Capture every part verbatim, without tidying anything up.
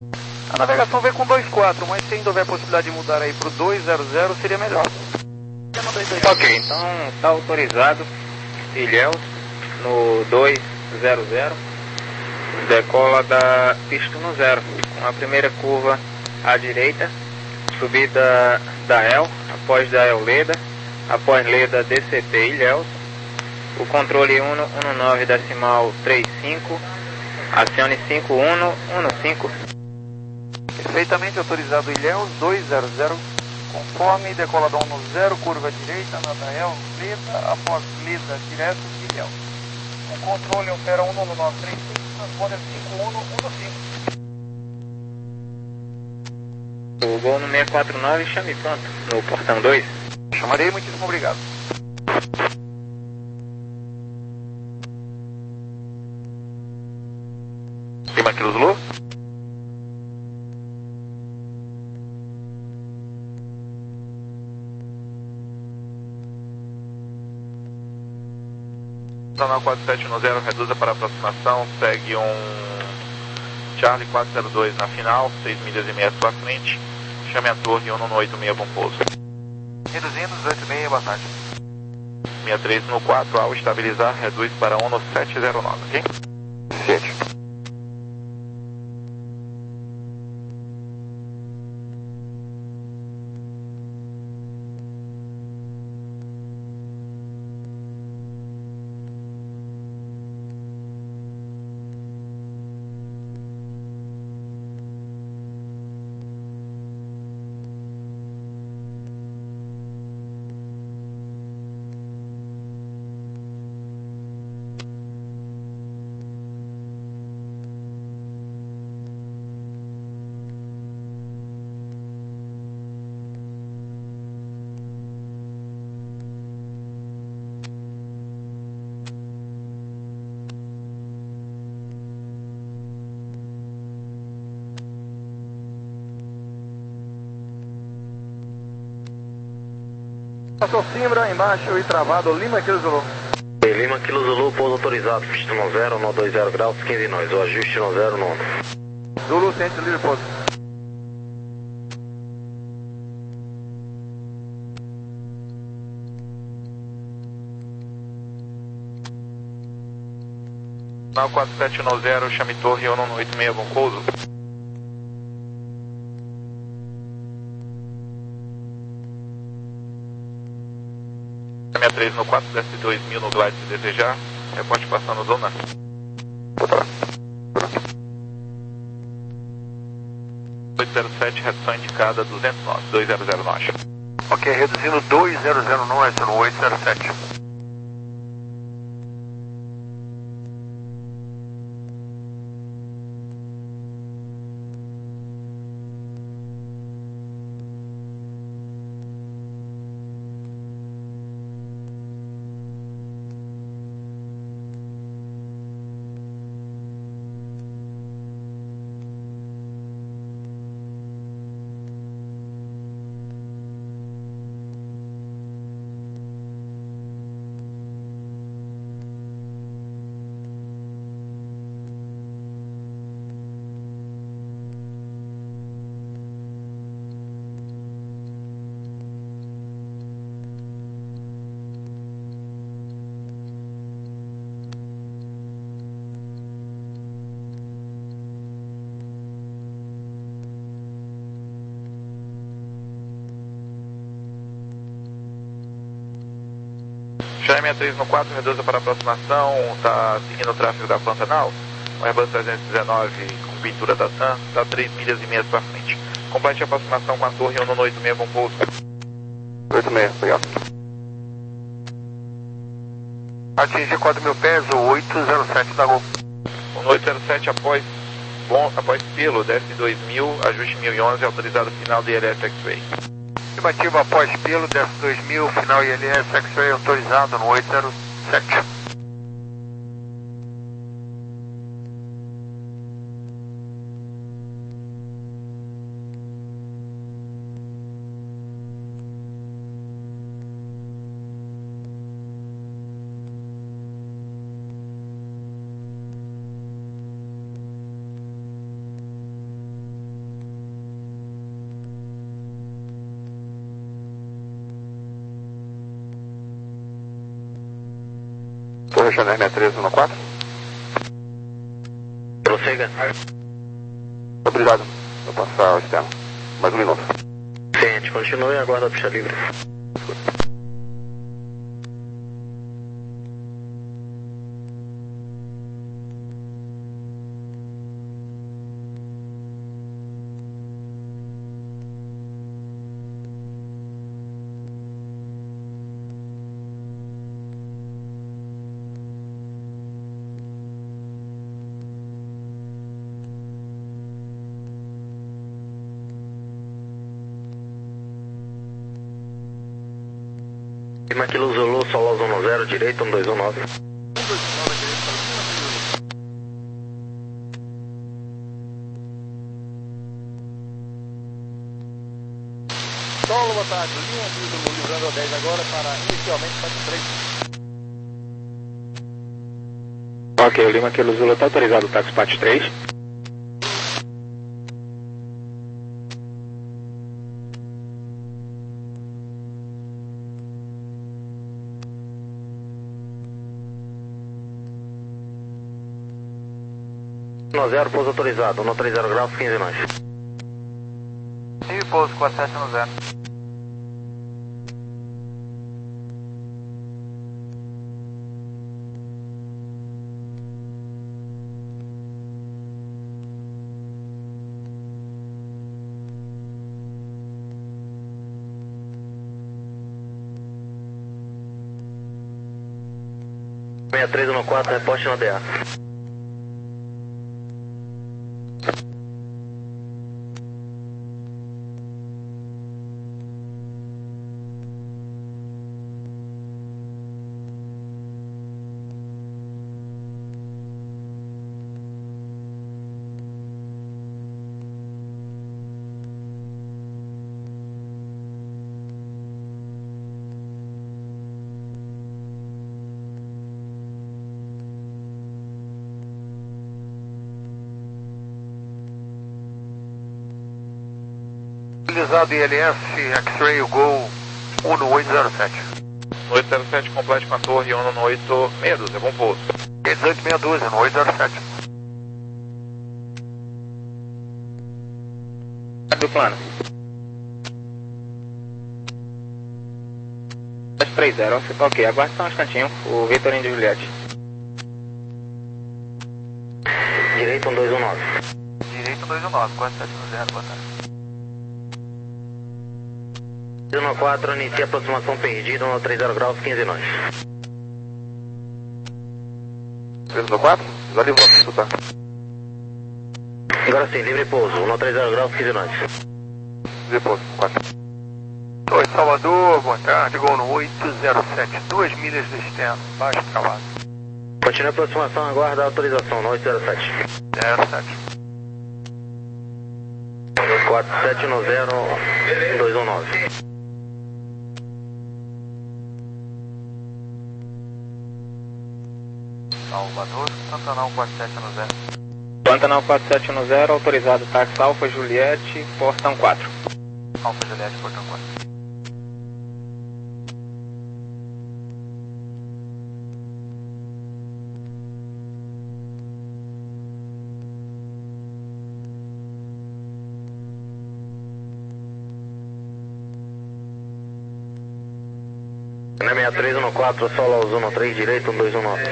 A navegação veio com dois quatro, mas se ainda houver possibilidade de mudar aí para o dois zero zero seria melhor. Ok, então está autorizado Ilhéus no dois zero zero, decola da pista no zero, com a primeira curva à direita, subida da El, após da El Leda, após Leda D C T Ilhéus, o controle um nove decimal trinta e cinco, acione cinco um um cinco. Perfeitamente autorizado Ilhéus, dois zero zero, conforme, decoladão no zero, curva direita, na Dael, Leda, após Leda, direto, Ilhéus. O controle opera um nove três cinco, transponder cinco um um cinco. O gol no seiscentos e quarenta e nove, chame pronto, no portão dois. Chamarei, muitíssimo obrigado. Lima Kilo Zulu. Canal quatro sete um zero, reduza para aproximação, segue um Charlie quatro zero dois na final, seis milhas e meia à sua frente, chame a torre um no oito seis, bom pouso. Reduzindo, dezoito e meia, boa tarde. sessenta e três no quatro, ao estabilizar, reduz para um no sete zero nove, ok? sete. Passou Simbra, embaixo e travado, Lima Kilo Zulu. Lima Kilo Zulu, pouso autorizado, pista no zero, nó dois zero graus, quinze nós, o ajuste no zero, no. Zulu, ciente, livre pouso. Canal quatro sete um zero, chame torre um no oito seis, bom pouso. sessenta e três no quatro, desce dois mil no glide se desejar, reporte passando zona. oito zero sete, redução indicada duzentos nós, dois zero zero nós. Ok, reduzindo dois zero zero nós no oito zero sete. Chame sessenta e três no quatro, reduza para aproximação, está seguindo o tráfego da Pantanal. O Airbus trezentos e dezenove com pintura da TAM, está três milhas e meia à sua frente. Complete a aproximação com a torre um no oito seis, bom pouso. oito seis, obrigado. Atingir quatro mil pés, o oito zero sete da Gol. O oito zero sete após, bom, após pelo, desce dois mil, ajuste mil e onze, autorizado final de I L S X-Ray. Estimativa após pelo, desce dois mil, final I L S X-Ray autorizado no oito zero sete. Torre Chanel sessenta e três um quatro. Prossiga. Obrigado. Vou passar o externo. Mais um minuto. Ciente, continue e aguarda a pista livre. Lima Kilo Zulu, Solos um zero, direito um dois um nove. Solo, boa tarde. Linha Zulu, livrando a dez agora para inicialmente para três. Ok, o Lima Kilo Zulu está autorizado o táxi Pat três. um zero, pouso autorizado, um três zero graus, quinze nós. E pouso quatro sete um zero. sessenta e três um quatro, reporte na D A. Utilizado I L S, X-Ray, Gol um oito zero sete. um oito zero sete, complete com a torre um oito seis dois, é bom pouso. dezoito seis dois, um oito zero sete. Do plano. três zero, ok, aguarde só um instantinho, o Vitorino de Juliette. Direito um dois um nove. Direito dois um nove, quatro sete um zero, boa tarde. um quatro, inicia aproximação perdida, um três zero graus, quinze nós. três um quatro, já livrou a tá? Agora sim, livre pouso, um três zero graus, quinze nós. Livre pouso, quatro. Oi, Salvador, boa tarde, Gol no oito zero sete, duas milhas do externo, baixo travado. Continue a aproximação, aguarda a autorização, no oito zero sete. zero sete. quatro sete um zero, dois um nove. Salvador, Pantanal quatro sete um zero. Pantanal quatro sete um zero, autorizado táxi Alfa Juliette, portão quatro. Alfa Juliette, portão quatro. Na sessenta e três um quatro, solo aos um três, direito um dois um nove.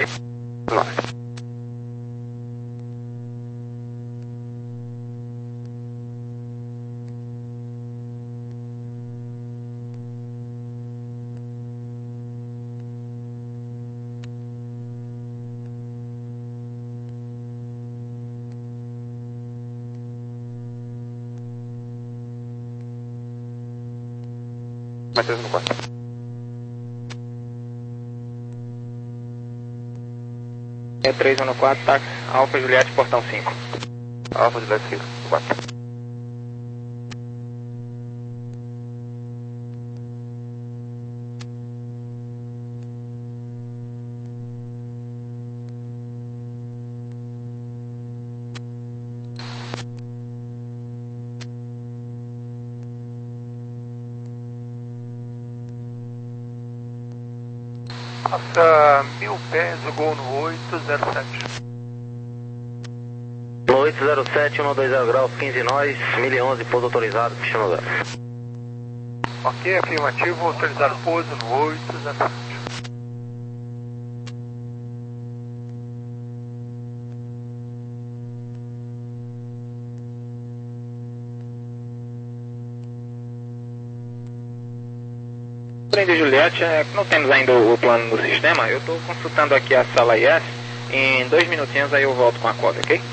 Mais três um quatro. sessenta e três um quatro, táxi Alfa Juliette, portão cinco. Alfa Juliette cinco, quatro. Passa mil pés, o gol no oito zero sete. No oito zero sete, um dois zero graus, quinze nós, mil e onze, pouso autorizado, pista no zero. Ok, afirmativo, autorizado pouso no oito zero sete. Brinde Juliette, é, não temos ainda o plano no sistema, eu estou consultando aqui a sala I S, em dois minutinhos aí eu volto com a cópia, ok?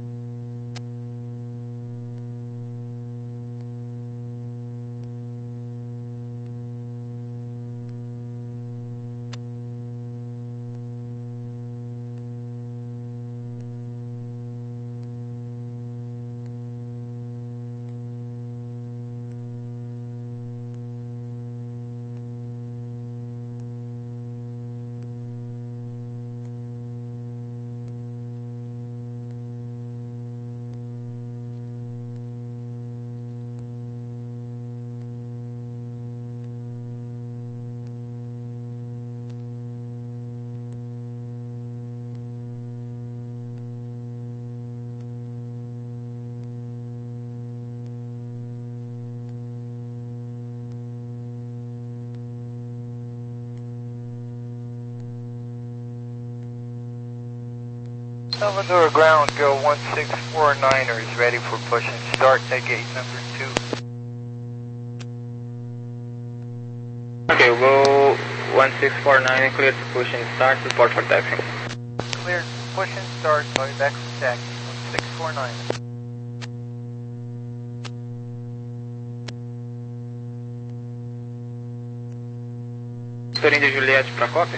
Salvador ground, go one six four niners, ready for push and start, take gate number two. Ok, we'll go one six four nine, clear to push and start, report for taxi. Clear to push and start, by back to taxi, one six four nine. Vitorino de Juliette para cópia?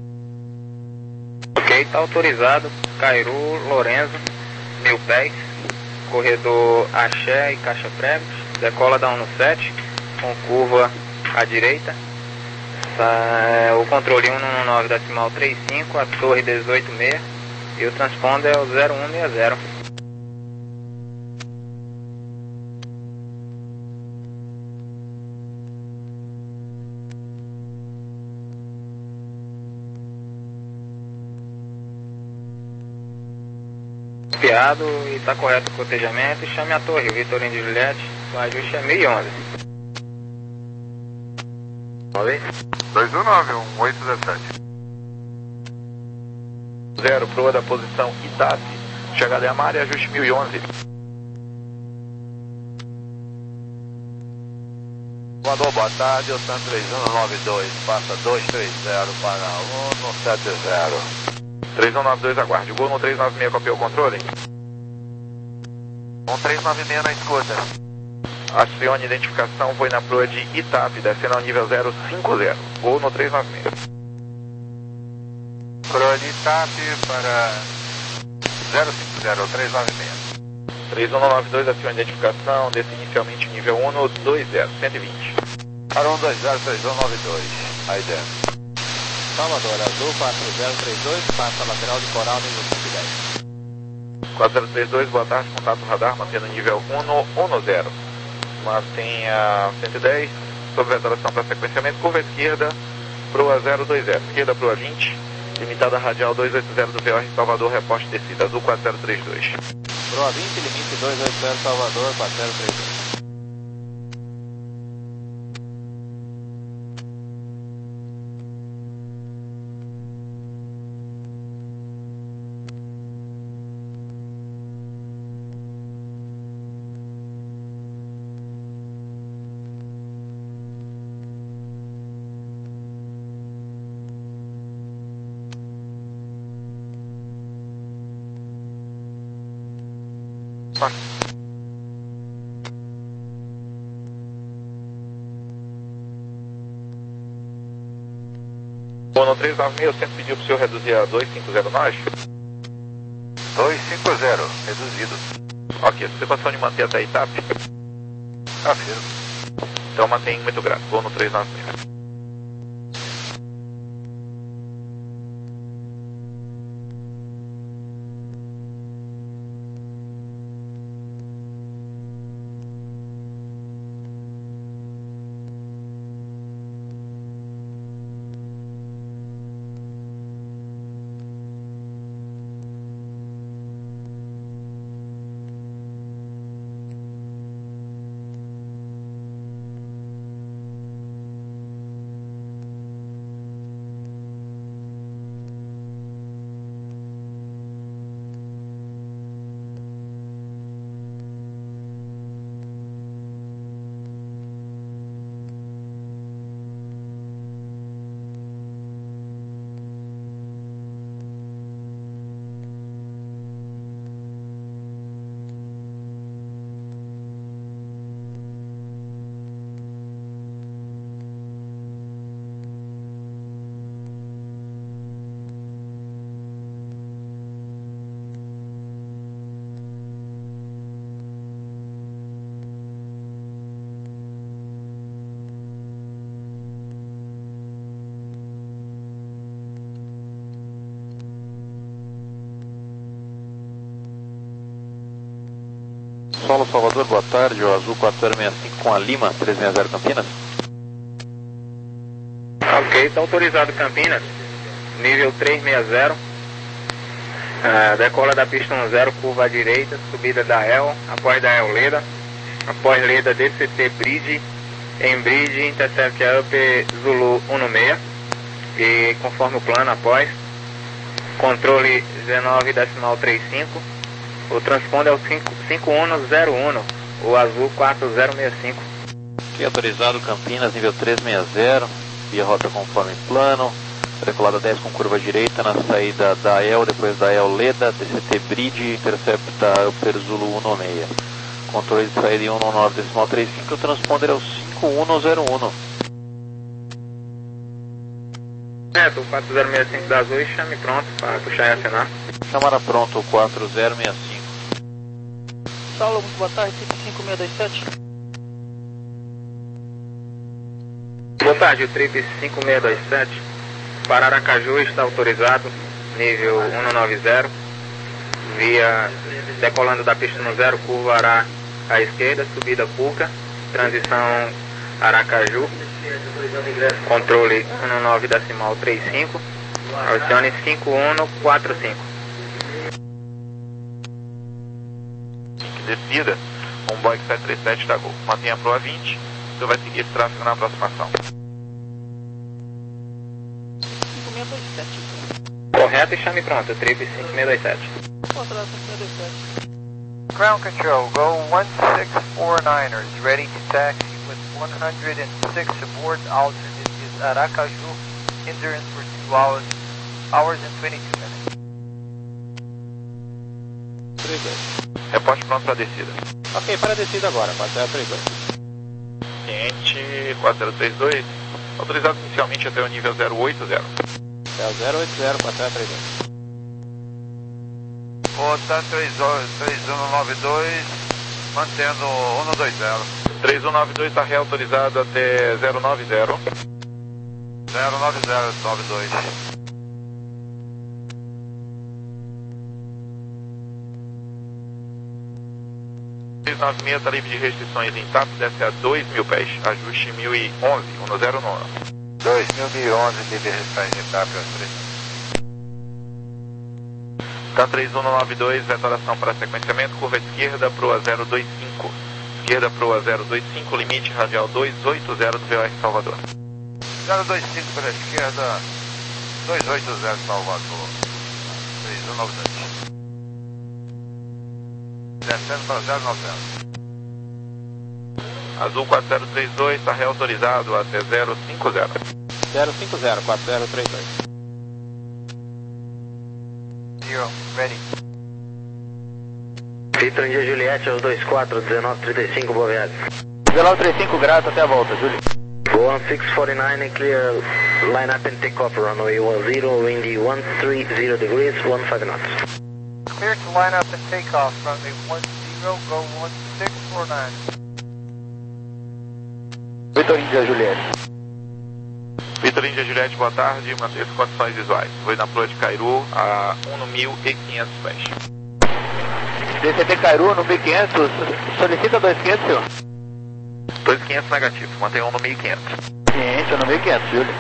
Ok, está autorizado, Cairu, Lorenzo, mil pés, corredor Axé e Caixa Pregos, decola da um no sete, com curva à direita, Sa o controle um no nove decimal trinta e cinco, a torre dezoito seis e o transponder é o zero um seis zero. Copiado e está correto o cotejamento, chame a torre, Vitorino de Juliette, o ajuste é mil e onze. dois um nove, um oito zero sete. Zero, proa da posição Itape, chegada em Amari, ajuste mil e onze. Voador, boa tarde, Otan três um nove dois, passa dois três zero para um sete zero. três um nove dois, aguarde. Gol no três nove seis, copiou o controle. um três nove seis na escuta. Acione identificação, foi na proa de Itape, descendo ao nível zero cinco zero. Gol no três nove seis. Proa de Itape para zero cinco zero, três nove seis. três um nove dois, acione identificação, desce inicialmente nível um no dois zero, cento e vinte. Para um dois zero três um nove dois, aí dentro. Salvador, azul quatro zero três dois, passa lateral de coral nível cento e dez. quatro zero três dois, boa tarde, contato radar, mantendo nível um no um no zero. Mantenha cento e dez, sob vetoração para sequenciamento, curva esquerda, proa zero dois zero, esquerda proa vinte, limitada radial dois oito zero do V R Salvador, reposte descida, azul quatro zero três dois. Proa vinte, limite dois oito zero Salvador, quatro zero três dois. Bom, no três nove seis, eu sempre pedi para o senhor reduzir a dois cinco zero nós. dois cinco zero, reduzido. Ok, você passou de manter até a Itape? Afirmo. Então mantém muito grato, vou no três nove seis. Saulo Salvador, boa tarde, o Azul quatro zero seis cinco com a Lima, três seis zero Campinas. Ok, está autorizado Campinas, nível três seis zero, uh, decola da pista um zero, curva à direita, subida da E L, após da E L Leda, após Leda D C T Bridge, em Bridge, intercept up Zulu um seis, e conforme o plano após, controle dezenove decimal trinta e cinco, o transponder é o cinco um zero um, o Azul quatro zero seis cinco. Ok, autorizado Campinas, nível três seis zero, via rota conforme plano, decolada dez com curva direita, na saída da E L, depois da E L Leda, D C T Bridge, intercepta Upper Zulu um seis. Controle de saída em um nove decimal trinta e cinco, o transponder é o cinco um zero um. Neto, quatro zero seis cinco da Azul, chame pronto para puxar e acionar. Chamada pronto, o quatro zero seis cinco. Saulo, muito boa tarde, cinco seis dois sete. Boa tarde, o Trip cinco seis dois sete, para Aracaju está autorizado, nível um nove zero, via decolando da pista no zero, curva Ará à esquerda, subida Puca, transição Aracaju, controle um nove decimal trinta e cinco, acione cinco um quatro cinco. Descida, um Boeing sete três sete da Gol. Mantenha a proa vinte, você vai seguir esse tráfego na aproximação. cinco seis dois sete. Correto e chame pronto, Trip cinco seis dois sete. Controle cinco seis dois sete. Ground control, go one six four niners, ready to taxi with one hundred six aboard. Altitude is Aracaju, endurance for two hours, hours and twenty-two minutes. três dois. Reporte pronto para descida. Ok, para a descida agora, quatro zero três dois. Cliente quatro zero três dois, autorizado inicialmente até o nível zero oito zero. É o zero oito zero, quatro zero três dois. Rota três um nove dois, mantendo um dois zero. três um nove dois está reautorizado até zero nove zero. zero nove zero nove dois. três nove seis está livre de restrições em TAP, desce a dois mil pés, ajuste mil e onze, um zero nove. dois mil e onze, livre de restrições em TAP, Tá três um nove dois, vetoração para sequenciamento, curva esquerda, proa zero dois cinco. Esquerda, proa zero dois cinco, limite radial duzentos e oitenta do V O R Salvador. zero dois cinco pela esquerda, duzentos e oitenta Salvador. três um nove dois. Descendo para zero nove zero. Azul quatro zero três dois está reautorizado até zero cinco zero. zero cinco zero, quatro zero três dois. Zero, ready. Vitor India Juliette, aos dois quatro, dezenove trinta e cinco, boa viagem. dezenove trinta e cinco graus, até a volta, Júlio. Go on six forty-nine and clear line up and take off, runway one zero, windy one three zero degrees, one five knots. Clear to line up and take off, runway one zero, go one six four nine. Vitor India Juliette. Vitor India Juliette, boa tarde, manter as condições visuais. Vou na proa de Cairu a um mil e quinhentos pés. D C T Cairu no mil e quinhentos, solicita dois mil e quinhentos, senhor? dois mil e quinhentos negativo, mantenha um no mil e quinhentos. quinhentos no mil e quinhentos, Júlio.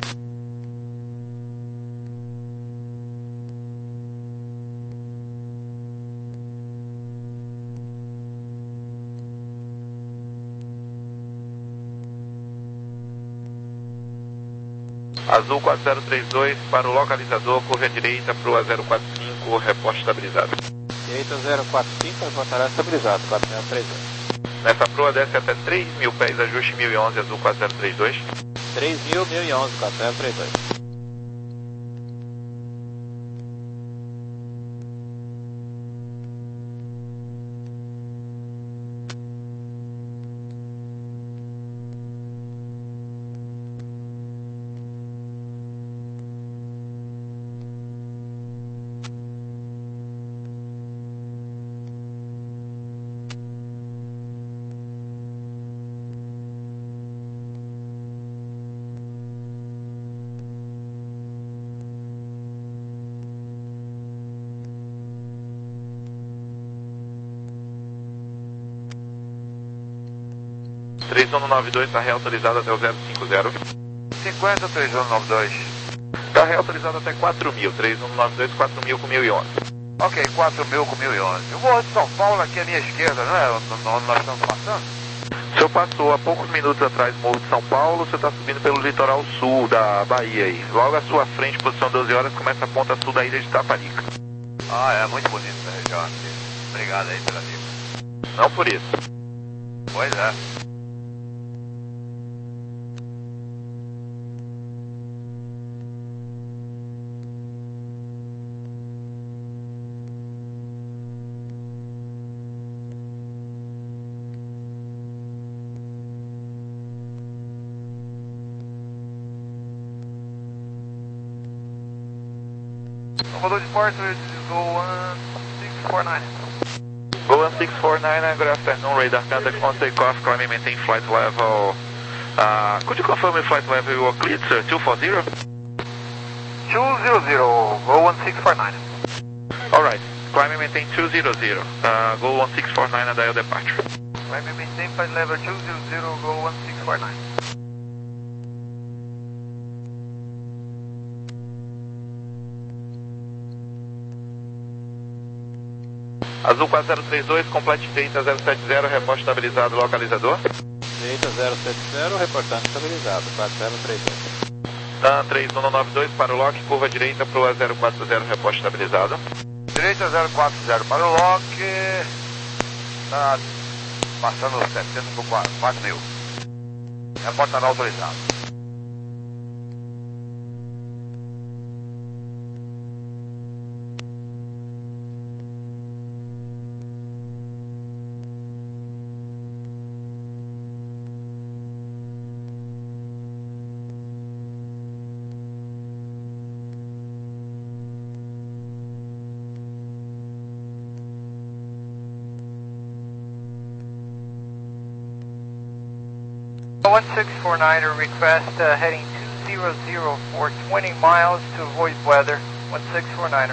Azul quatro zero três dois, para o localizador, curva à direita, proa zero quatro cinco, reporte estabilizado. Direita zero quatro cinco, reportará estabilizado, quatro zero três dois. Nessa proa desce até três mil pés, ajuste mil e onze, Azul quatro zero três dois. três mil, mil e onze, quatro zero três dois. três um nove dois está reautorizado até o zero cinco zero. cinquenta, três um nove dois. Está reautorizado até quatro mil, três um nove dois, quatro mil com mil e onze. Ok, quatro mil com mil e onze. O Morro de São Paulo aqui à minha esquerda, não é? Onde nós estamos passando? O senhor passou há poucos minutos atrás do Morro de São Paulo, você está subindo pelo litoral sul da Bahia aí. Logo à sua frente, posição doze horas, começa a ponta sul da ilha de Taparica. Ah, é muito bonito essa região aqui. Obrigado aí pela dica. Não por isso. Pois é. Salvador Departure, go one six four nine. Go one six four nine, good afternoon, radar contact on takeoff, climb and maintain flight level. Uh, could you confirm your flight level you are cleared, sir? two forty? two hundred, go one six four nine. Alright, climb and maintain two hundred, uh, go one six four nine and dial departure. Climb and maintain flight level two hundred, go one six four nine. Azul quatro zero três dois, complete data zero sete zero, reporte estabilizado, localizador. Data zero sete zero, reportando estabilizado, quatro zero três dois. TAM três um nove dois para o lock, curva direita para o zero quatro zero, reporte estabilizado. Direita zero quatro zero para o lock. Está passando setenta por quatro mil. Reporte estará autorizado. one six four nine, request uh, heading two hundred for twenty miles to avoid weather. one six four nine.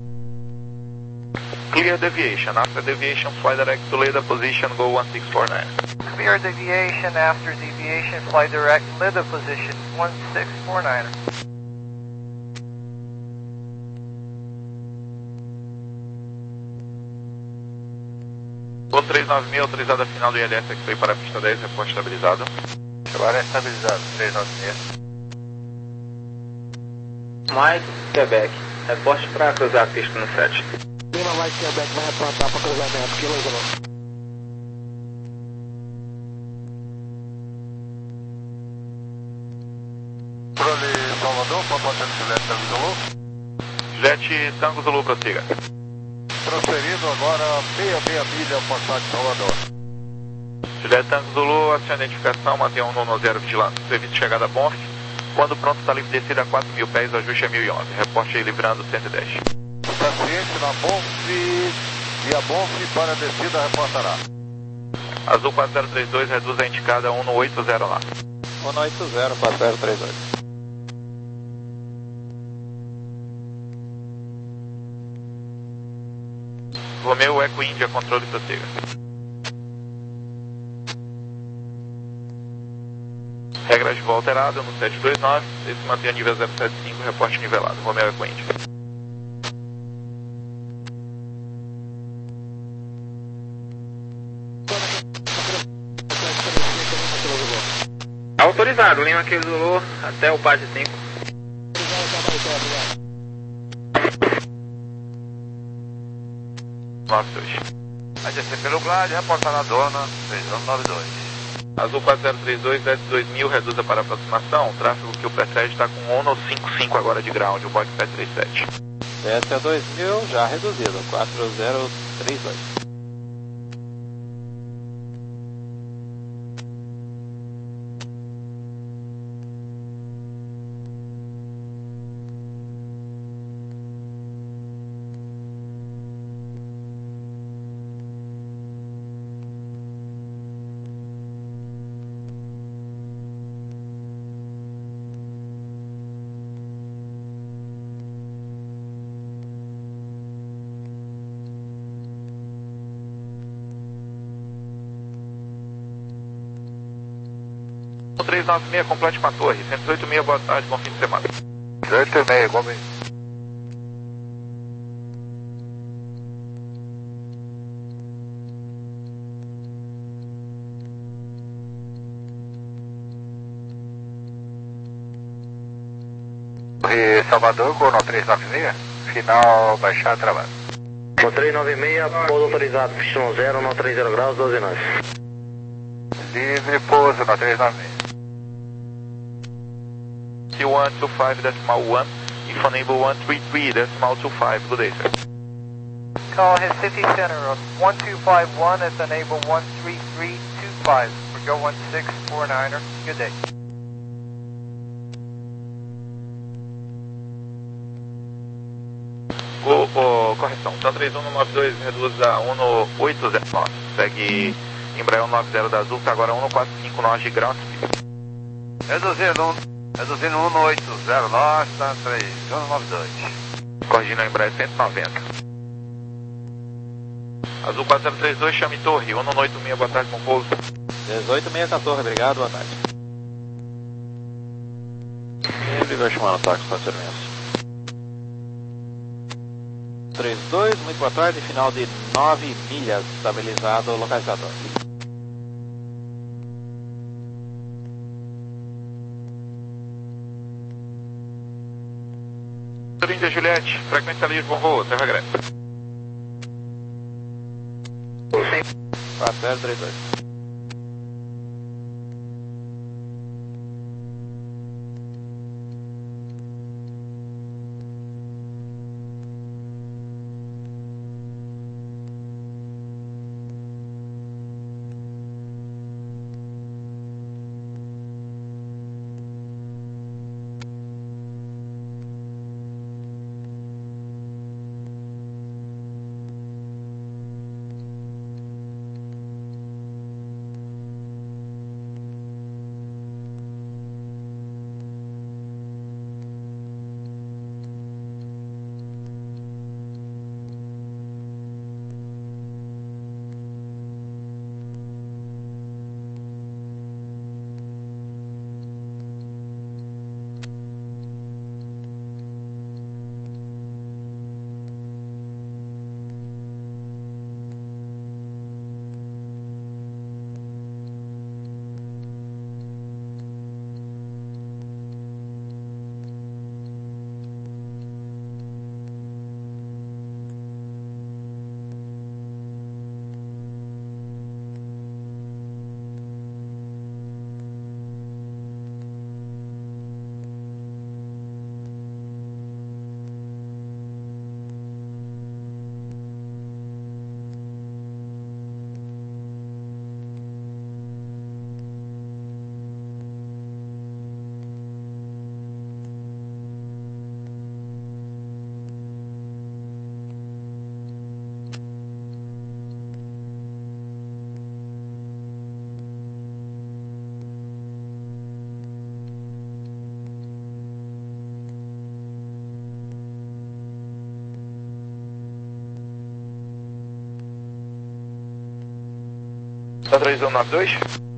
Clear deviation. After deviation, fly direct to Leda position, go one six four nine. Clear deviation, after deviation, fly direct Leda position, one six four nine. Gol três nove mil, autorizada final do I L S que foi para a pista dez, reporte estabilizado. Agora é estabilizado, três nove seis. Mike, Quebec, reporte para cruzar a pista no sete. Lima Mike, Quebec, vai reportar para cruzamento, Kilo Zulu. Prole Salvador, Papai Juliette Tango Zulu. Juliette Tango Zulu, prossiga. Transferido agora meia meia milha Portal de Salvador. Juliette Tango Zulu, aciona a identificação, mantenha um nono zero vigilância. Serviço de chegada a Bonf. Quando pronto, está livre descida a quatro mil pés, ajuste a mil e onze. Reporte aí livrando cento e dez. Está ciente na Bonf e a Bonf para a descida reportará. Azul quatro zero três dois, reduz a indicada um no oito zero nove. um oito zero, quatro zero três dois. Romeu Eco Índia, controle prossiga. Regras de voo alterado no sete dois nove, esse mantém a nível zero sete cinco, reporte nivelado. Romeu Eco Índia. Autorizado, Lima Kilo Zulu até o P A D cinco. nove dois. Vai descer pelo Glide, reportar na dona, três um nove dois. Azul quatro zero três dois, desce dois mil, reduza para aproximação. O tráfego que o precede está com um no cinco cinco agora de ground, o Boeing sete três sete. Desce a dois mil, já reduzido, quatro zero três dois. um três nove seis, complete com a torre. cento e dezoito e seis, boa tarde, bom fim de semana. dezoito e seis, igual bem. Torre Salvador, Corno três nove seis, final baixar travado. Com três nove seis, pouso autorizado, pistão zero, não três zero graus, doze nós. Livre, pouso no três nove seis. Q one two five decimal one, Infonable one three three decimal two five, good day, sir. Call his city center of one two five one at enable one three three two five for Go one six four niner. Good day. O, o, correção, T A três um nove dois reduz a um oito zero nove, segue Embraer um nove zero da Azul, tá agora um quatro cinco nove de ground speed. Reduzindo, um, reduzindo um oito zero nove, tá três um nove dois. Corrigindo a Embraer cento e noventa. Azul quatro zero três dois, chame torre, um oito seis, boa tarde, com pouso. dezoito seis com a torre, obrigado, boa tarde. Ele vai chamar no táxi quatro zero seis. três dois, muito boa tarde, final de nove milhas, estabilizado, localizador. trinta Juliette, frequência livre, bom voo, seu regresso. quatro zero três dois. T A três um nove dois.